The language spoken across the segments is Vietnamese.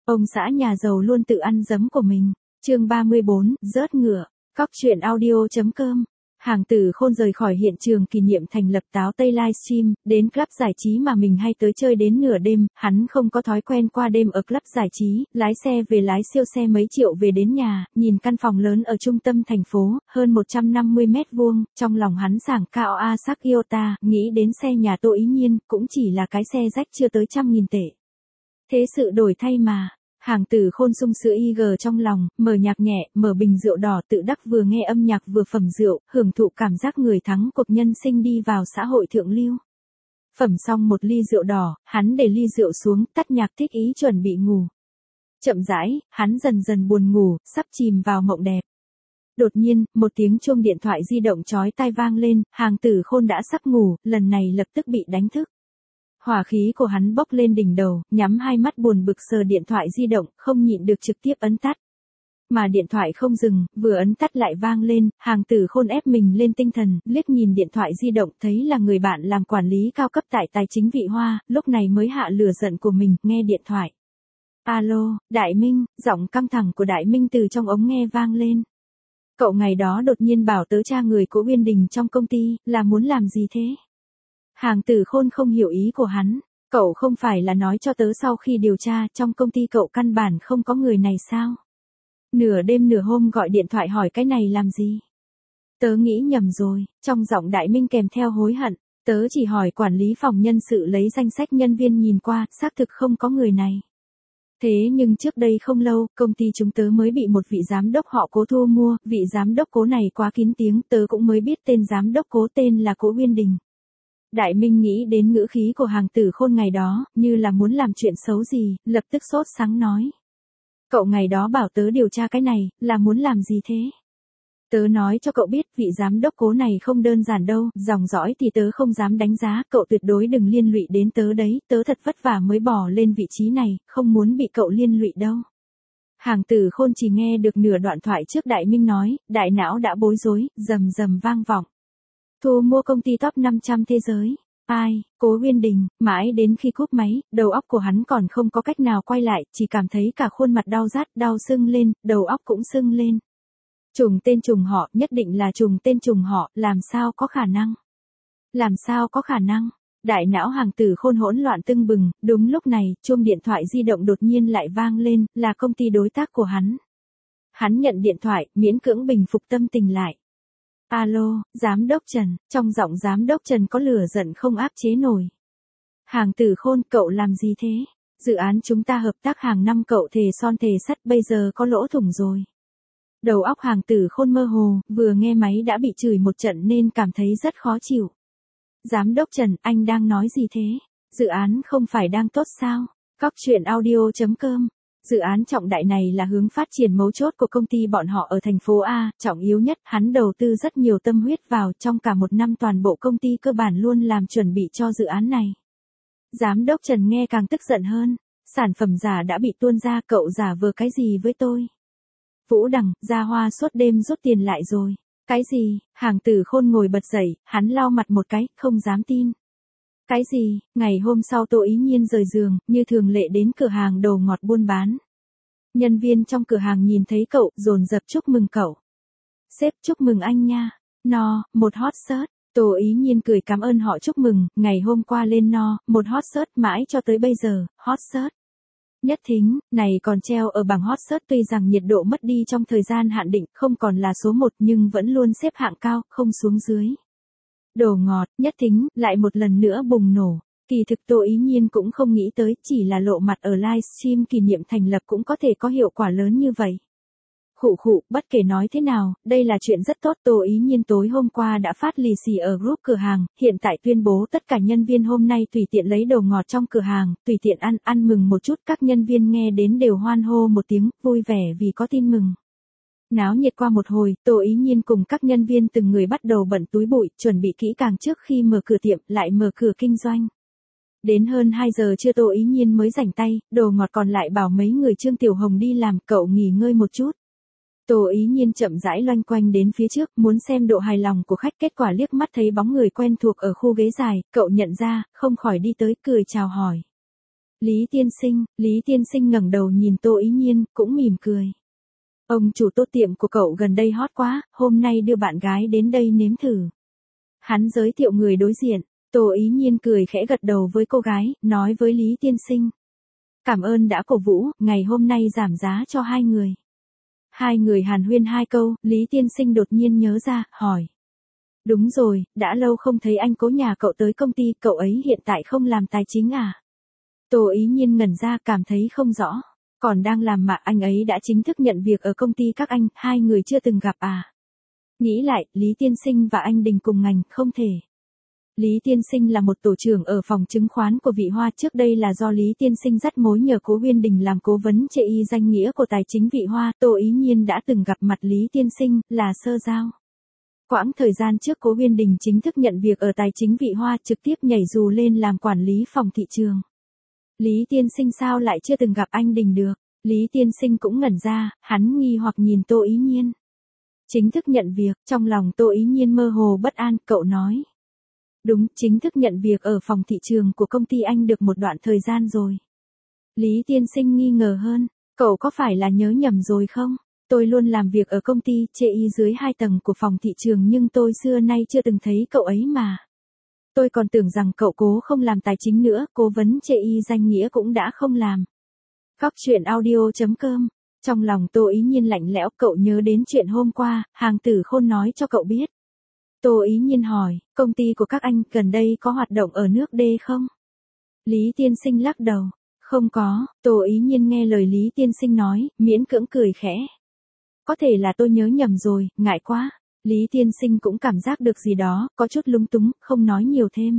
Ông xã nhà giàu luôn tự ăn giấm của mình. Chương 34, rớt ngựa. Cóc truyện audio.com. Hàng Tử Khôn rời khỏi hiện trường kỷ niệm thành lập Táo Tây Livestream, đến club giải trí mà mình hay tới chơi đến nửa đêm. Hắn không có thói quen qua đêm ở club giải trí, lái xe về lái siêu xe mấy triệu về đến nhà, nhìn căn phòng lớn ở trung tâm thành phố, hơn 150 mét vuông, trong lòng hắn sảng cao Kawasaki, nghĩ đến xe nhà Tô Ý Nhiên, cũng chỉ là cái xe rách chưa tới 100.000 tệ. Thế sự đổi thay mà. Hàng Tử Khôn sung sữa IG trong lòng, mở nhạc nhẹ, mở bình rượu đỏ tự đắc vừa nghe âm nhạc vừa phẩm rượu, hưởng thụ cảm giác người thắng cuộc nhân sinh đi vào xã hội thượng lưu. Phẩm xong một ly rượu đỏ, hắn để ly rượu xuống, tắt nhạc thích ý chuẩn bị ngủ. Chậm rãi, hắn dần dần buồn ngủ, sắp chìm vào mộng đẹp. Đột nhiên, một tiếng chuông điện thoại di động chói tai vang lên, Hàng Tử Khôn đã sắp ngủ, lần này lập tức bị đánh thức. Hỏa khí của hắn bốc lên đỉnh đầu, nhắm hai mắt buồn bực sờ điện thoại di động, không nhịn được trực tiếp ấn tắt. Mà điện thoại không dừng, vừa ấn tắt lại vang lên, Hàng Tử Khôn ép mình lên tinh thần, liếc nhìn điện thoại di động thấy là người bạn làm quản lý cao cấp tại Tài chính Vị Hoa, lúc này mới hạ lửa giận của mình, nghe điện thoại. Alo, Đại Minh, giọng căng thẳng của Đại Minh từ trong ống nghe vang lên. Cậu ngày đó đột nhiên bảo tớ tra người của Uyên Đình trong công ty, là muốn làm gì thế? Hàng Tử Khôn không hiểu ý của hắn, cậu không phải là nói cho tớ sau khi điều tra trong công ty cậu căn bản không có người này sao? Nửa đêm nửa hôm gọi điện thoại hỏi cái này làm gì? Tớ nghĩ nhầm rồi, trong giọng Đại Minh kèm theo hối hận, tớ chỉ hỏi quản lý phòng nhân sự lấy danh sách nhân viên nhìn qua, xác thực không có người này. Thế nhưng trước đây không lâu, công ty chúng tớ mới bị một vị giám đốc họ Cố thu mua, vị giám đốc Cố này quá kín tiếng, tớ cũng mới biết tên giám đốc Cố tên là Cố Uyên Đình. Đại Minh nghĩ đến ngữ khí của Hàng Tử Khôn ngày đó, như là muốn làm chuyện xấu gì, lập tức sốt sắng nói. Cậu ngày đó bảo tớ điều tra cái này, là muốn làm gì thế? Tớ nói cho cậu biết vị giám đốc Cố này không đơn giản đâu, dòng dõi thì tớ không dám đánh giá, cậu tuyệt đối đừng liên lụy đến tớ đấy, tớ thật vất vả mới bỏ lên vị trí này, không muốn bị cậu liên lụy đâu. Hàng Tử Khôn chỉ nghe được nửa đoạn thoại trước Đại Minh nói, đại não đã bối rối, rầm rầm vang vọng. Thu mua công ty top 500 thế giới. Ai, Cố Uyên Đình, mãi đến khi cúp máy, đầu óc của hắn còn không có cách nào quay lại, chỉ cảm thấy cả khuôn mặt đau rát, đau sưng lên, đầu óc cũng sưng lên. Trùng tên trùng họ, nhất định là trùng tên trùng họ, làm sao có khả năng? Làm sao có khả năng? Đại não Hàng Tử Khôn hỗn loạn tưng bừng, đúng lúc này, chuông điện thoại di động đột nhiên lại vang lên, là công ty đối tác của hắn. Hắn nhận điện thoại, miễn cưỡng bình phục tâm tình lại. Alo, giám đốc Trần, trong giọng giám đốc Trần có lửa giận không áp chế nổi. Hàng Tử Khôn, cậu làm gì thế? Dự án chúng ta hợp tác hàng năm cậu thề son thề sắt bây giờ có lỗ thủng rồi. Đầu óc Hàng Tử Khôn mơ hồ, vừa nghe máy đã bị chửi một trận nên cảm thấy rất khó chịu. Giám đốc Trần, anh đang nói gì thế? Dự án không phải đang tốt sao? Cóc truyện audio.com. Dự án trọng đại này là hướng phát triển mấu chốt của công ty bọn họ ở thành phố A, trọng yếu nhất, hắn đầu tư rất nhiều tâm huyết vào, trong cả một năm toàn bộ công ty cơ bản luôn làm chuẩn bị cho dự án này. Giám đốc Trần nghe càng tức giận hơn, sản phẩm giả đã bị tuôn ra, cậu giả vờ cái gì với tôi? Vũ Đằng, Gia Hoa suốt đêm rút tiền lại rồi. Cái gì? Hàng Tử Khôn ngồi bật dậy, hắn lau mặt một cái, không dám tin. Cái gì? Ngày hôm sau Tô Ý Nhiên rời giường, như thường lệ đến cửa hàng đồ ngọt buôn bán. Nhân viên trong cửa hàng nhìn thấy cậu, dồn dập chúc mừng cậu. Sếp chúc mừng anh nha. No, một hot search. Tô Ý Nhiên cười cảm ơn họ chúc mừng, ngày hôm qua lên no, một hot search mãi cho tới bây giờ, hot search. Nhất Thính, này còn treo ở bảng hot search tuy rằng nhiệt độ mất đi trong thời gian hạn định, không còn là số 1 nhưng vẫn luôn xếp hạng cao, không xuống dưới. Đồ ngọt, Nhất Thính, lại một lần nữa bùng nổ. Kỳ thực Tô Ý Nhiên cũng không nghĩ tới, chỉ là lộ mặt ở livestream kỷ niệm thành lập cũng có thể có hiệu quả lớn như vậy. Khụ, bất kể nói thế nào, đây là chuyện rất tốt. Tô Ý Nhiên tối hôm qua đã phát lì xì ở group cửa hàng, hiện tại tuyên bố tất cả nhân viên hôm nay tùy tiện lấy đồ ngọt trong cửa hàng, tùy tiện ăn mừng một chút. Các nhân viên nghe đến đều hoan hô một tiếng, vui vẻ vì có tin mừng. Náo nhiệt qua một hồi, Tô Ý Nhiên cùng các nhân viên từng người bắt đầu bận túi bụi, chuẩn bị kỹ càng trước khi mở cửa tiệm, lại mở cửa kinh doanh. Đến hơn 2 giờ trưa Tô Ý Nhiên mới rảnh tay, đồ ngọt còn lại bảo mấy người Trương Tiểu Hồng đi làm, cậu nghỉ ngơi một chút. Tô Ý Nhiên chậm rãi loanh quanh đến phía trước, muốn xem độ hài lòng của khách, kết quả liếc mắt thấy bóng người quen thuộc ở khu ghế dài, cậu nhận ra, không khỏi đi tới, cười chào hỏi. Lý Tiên Sinh ngẩng đầu nhìn Tô Ý Nhiên, cũng mỉm cười. Ông chủ Tô tiệm của cậu gần đây hot quá, hôm nay đưa bạn gái đến đây nếm thử. Hắn giới thiệu người đối diện, Tô Ý Nhiên cười khẽ gật đầu với cô gái, nói với Lý Tiên Sinh. Cảm ơn đã cổ vũ, ngày hôm nay giảm giá cho hai người. Hai người hàn huyên hai câu, Lý Tiên Sinh đột nhiên nhớ ra, hỏi. Đúng rồi, đã lâu không thấy anh Cố nhà cậu tới công ty, cậu ấy hiện tại không làm tài chính à? Tô Ý Nhiên ngẩn ra cảm thấy không rõ. Còn đang làm mà anh ấy đã chính thức nhận việc ở công ty các anh, hai người chưa từng gặp à? Nghĩ lại, Lý Tiên Sinh và anh Đình cùng ngành, không thể. Lý Tiên Sinh là một tổ trưởng ở phòng chứng khoán của Vị Hoa, trước đây là do Lý Tiên Sinh dắt mối nhờ Cố Uyên Đình làm cố vấn chê y danh nghĩa của tài chính Vị Hoa. Tô Ý Nhiên đã từng gặp mặt Lý Tiên Sinh, là sơ giao. Quãng thời gian trước Cố Uyên Đình chính thức nhận việc ở tài chính Vị Hoa, trực tiếp nhảy dù lên làm quản lý phòng thị trường. Lý Tiên Sinh sao lại chưa từng gặp anh Đình được? Lý Tiên Sinh cũng ngẩn ra, hắn nghi hoặc nhìn Tô Ý Nhiên. Chính thức nhận việc, trong lòng Tô Ý Nhiên mơ hồ bất an, cậu nói. Đúng, chính thức nhận việc ở phòng thị trường của công ty anh được một đoạn thời gian rồi. Lý Tiên Sinh nghi ngờ hơn, cậu có phải là nhớ nhầm rồi không? Tôi luôn làm việc ở công ty chê y dưới 2 tầng của phòng thị trường nhưng tôi xưa nay chưa từng thấy cậu ấy mà. Tôi còn tưởng rằng cậu Cố không làm tài chính nữa, cố vấn chê y danh nghĩa cũng đã không làm. Góc chuyện audio.com. Trong lòng Tô Ý Nhiên lạnh lẽo, cậu nhớ đến chuyện hôm qua, Hàng Tử Khôn nói cho cậu biết. Tô Ý Nhiên hỏi, công ty của các anh gần đây có hoạt động ở nước D không? Lý Tiên Sinh lắc đầu, không có. Tô Ý Nhiên nghe lời Lý Tiên Sinh nói, miễn cưỡng cười khẽ. Có thể là tôi nhớ nhầm rồi, ngại quá. Lý Tiên Sinh cũng cảm giác được gì đó, có chút lúng túng, không nói nhiều thêm.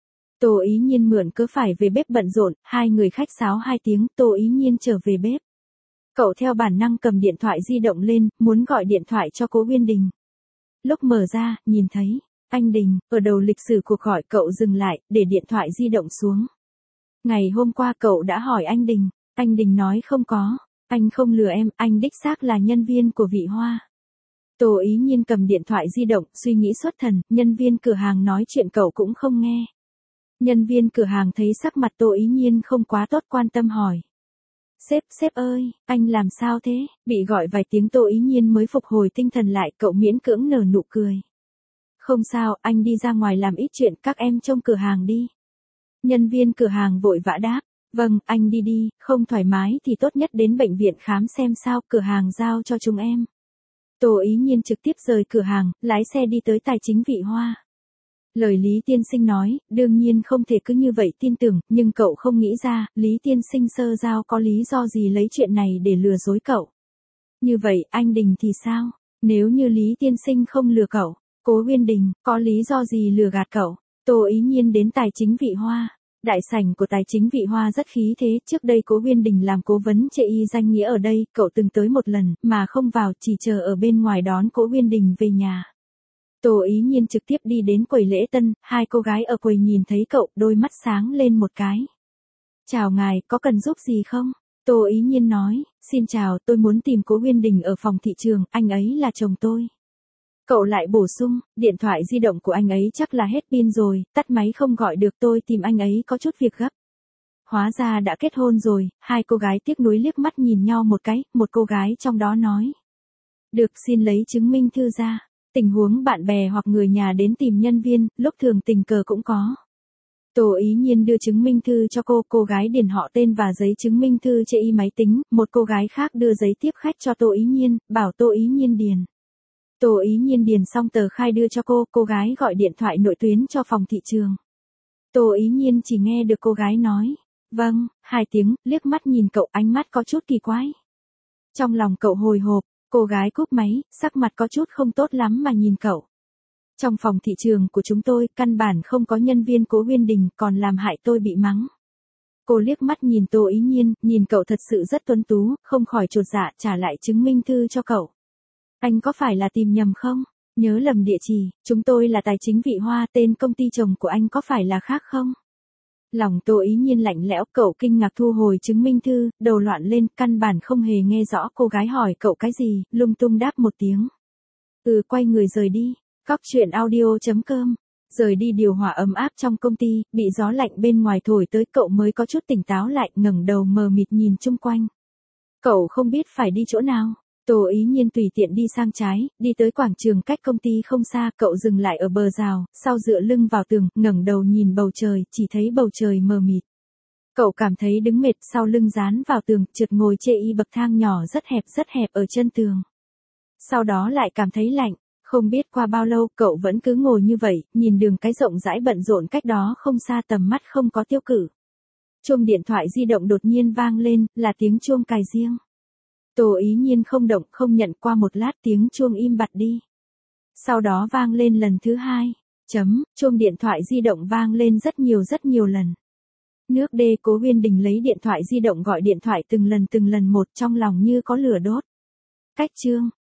Tô Ý Nhiên mượn cớ phải về bếp bận rộn, hai người khách sáo 2 tiếng, Tô Ý Nhiên trở về bếp. Cậu theo bản năng cầm điện thoại di động lên, muốn gọi điện thoại cho Cố Uyên Đình. Lúc mở ra, nhìn thấy, anh Đình, ở đầu lịch sử cuộc gọi cậu dừng lại, để điện thoại di động xuống. Ngày hôm qua cậu đã hỏi anh Đình nói không có, anh không lừa em, anh đích xác là nhân viên của Vị Hoa. Tô Ý Nhiên cầm điện thoại di động, suy nghĩ xuất thần, nhân viên cửa hàng nói chuyện cậu cũng không nghe. Nhân viên cửa hàng thấy sắc mặt Tô Ý Nhiên không quá tốt quan tâm hỏi. Sếp ơi, anh làm sao thế? Bị gọi vài tiếng Tô Ý Nhiên mới phục hồi tinh thần lại, cậu miễn cưỡng nở nụ cười. Không sao, anh đi ra ngoài làm ít chuyện, các em trông cửa hàng đi. Nhân viên cửa hàng vội vã đáp, vâng, anh đi, không thoải mái thì tốt nhất đến bệnh viện khám xem sao, cửa hàng giao cho chúng em. Tô Ý Nhiên trực tiếp rời cửa hàng, lái xe đi tới tài chính Vị Hoa. Lời Lý Tiên Sinh nói, đương nhiên không thể cứ như vậy tin tưởng, nhưng cậu không nghĩ ra, Lý Tiên Sinh sơ giao có lý do gì lấy chuyện này để lừa dối cậu. Như vậy, anh Đình thì sao? Nếu như Lý Tiên Sinh không lừa cậu, Cố Uyên Đình, có lý do gì lừa gạt cậu? Tô Ý Nhiên đến tài chính Vị Hoa. Đại sảnh của tài chính Vị Hoa rất khí thế, trước đây Cố Uyên Đình làm cố vấn chê y danh nghĩa ở đây, cậu từng tới một lần, mà không vào, chỉ chờ ở bên ngoài đón Cố Uyên Đình về nhà. Tô Ý Nhiên trực tiếp đi đến quầy lễ tân, hai cô gái ở quầy nhìn thấy cậu, đôi mắt sáng lên một cái. Chào ngài, có cần giúp gì không? Tô Ý Nhiên nói, xin chào, tôi muốn tìm Cố Uyên Đình ở phòng thị trường, anh ấy là chồng tôi. Cậu lại bổ sung, điện thoại di động của anh ấy chắc là hết pin rồi, tắt máy không gọi được, tôi tìm anh ấy có chút việc gấp. Hóa ra đã kết hôn rồi, hai cô gái tiếc nuối liếc mắt nhìn nhau một cái, một cô gái trong đó nói. Được, xin lấy chứng minh thư ra. Tình huống bạn bè hoặc người nhà đến tìm nhân viên, lúc thường tình cờ cũng có. Tô Ý Nhiên đưa chứng minh thư cho cô gái điền họ tên và giấy chứng minh thư chê y máy tính, một cô gái khác đưa giấy tiếp khách cho Tô Ý Nhiên, bảo Tô Ý Nhiên điền. Tô Ý Nhiên điền xong tờ khai đưa cho cô gái gọi điện thoại nội tuyến cho phòng thị trường. Tô Ý Nhiên chỉ nghe được cô gái nói, vâng, 2 tiếng, liếc mắt nhìn cậu, ánh mắt có chút kỳ quái. Trong lòng cậu hồi hộp. Cô gái cúp máy, sắc mặt có chút không tốt lắm mà nhìn cậu. Trong phòng thị trường của chúng tôi, căn bản không có nhân viên Cố Uyên Đình, còn làm hại tôi bị mắng. Cô liếc mắt nhìn Tô Ý Nhiên, nhìn cậu thật sự rất tuấn tú, không khỏi chột dạ trả lại chứng minh thư cho cậu. Anh có phải là tìm nhầm không? Nhớ lầm địa chỉ, chúng tôi là tài chính Vị Hoa, tên công ty chồng của anh có phải là khác không? Lòng Tô Ý Nhiên lạnh lẽo, cậu kinh ngạc thu hồi chứng minh thư, đầu loạn lên, căn bản không hề nghe rõ cô gái hỏi cậu cái gì, lung tung đáp một tiếng. Quay người rời đi. Góc chuyện audio.com Rời đi điều hòa ấm áp trong công ty, bị gió lạnh bên ngoài thổi tới cậu mới có chút tỉnh táo lại, ngẩng đầu mờ mịt nhìn chung quanh. Cậu không biết phải đi chỗ nào. Tô Ý Nhiên tùy tiện đi sang trái, đi tới quảng trường cách công ty không xa, cậu dừng lại ở bờ rào, sau dựa lưng vào tường, ngẩng đầu nhìn bầu trời, chỉ thấy bầu trời mờ mịt. Cậu cảm thấy đứng mệt, sau lưng dán vào tường, trượt ngồi chê y bậc thang nhỏ rất hẹp ở chân tường. Sau đó lại cảm thấy lạnh, không biết qua bao lâu, cậu vẫn cứ ngồi như vậy, nhìn đường cái rộng rãi bận rộn cách đó không xa, tầm mắt không có tiêu cự. Chuông điện thoại di động đột nhiên vang lên, là tiếng chuông cài riêng. Tô Ý Nhiên không động, không nhận, qua một lát tiếng chuông im bặt đi. Sau đó vang lên lần thứ hai. Chuông điện thoại di động vang lên rất nhiều lần. Nước đê Cố Uyên Đình lấy điện thoại di động gọi điện thoại từng lần một, trong lòng như có lửa đốt. Cách chương.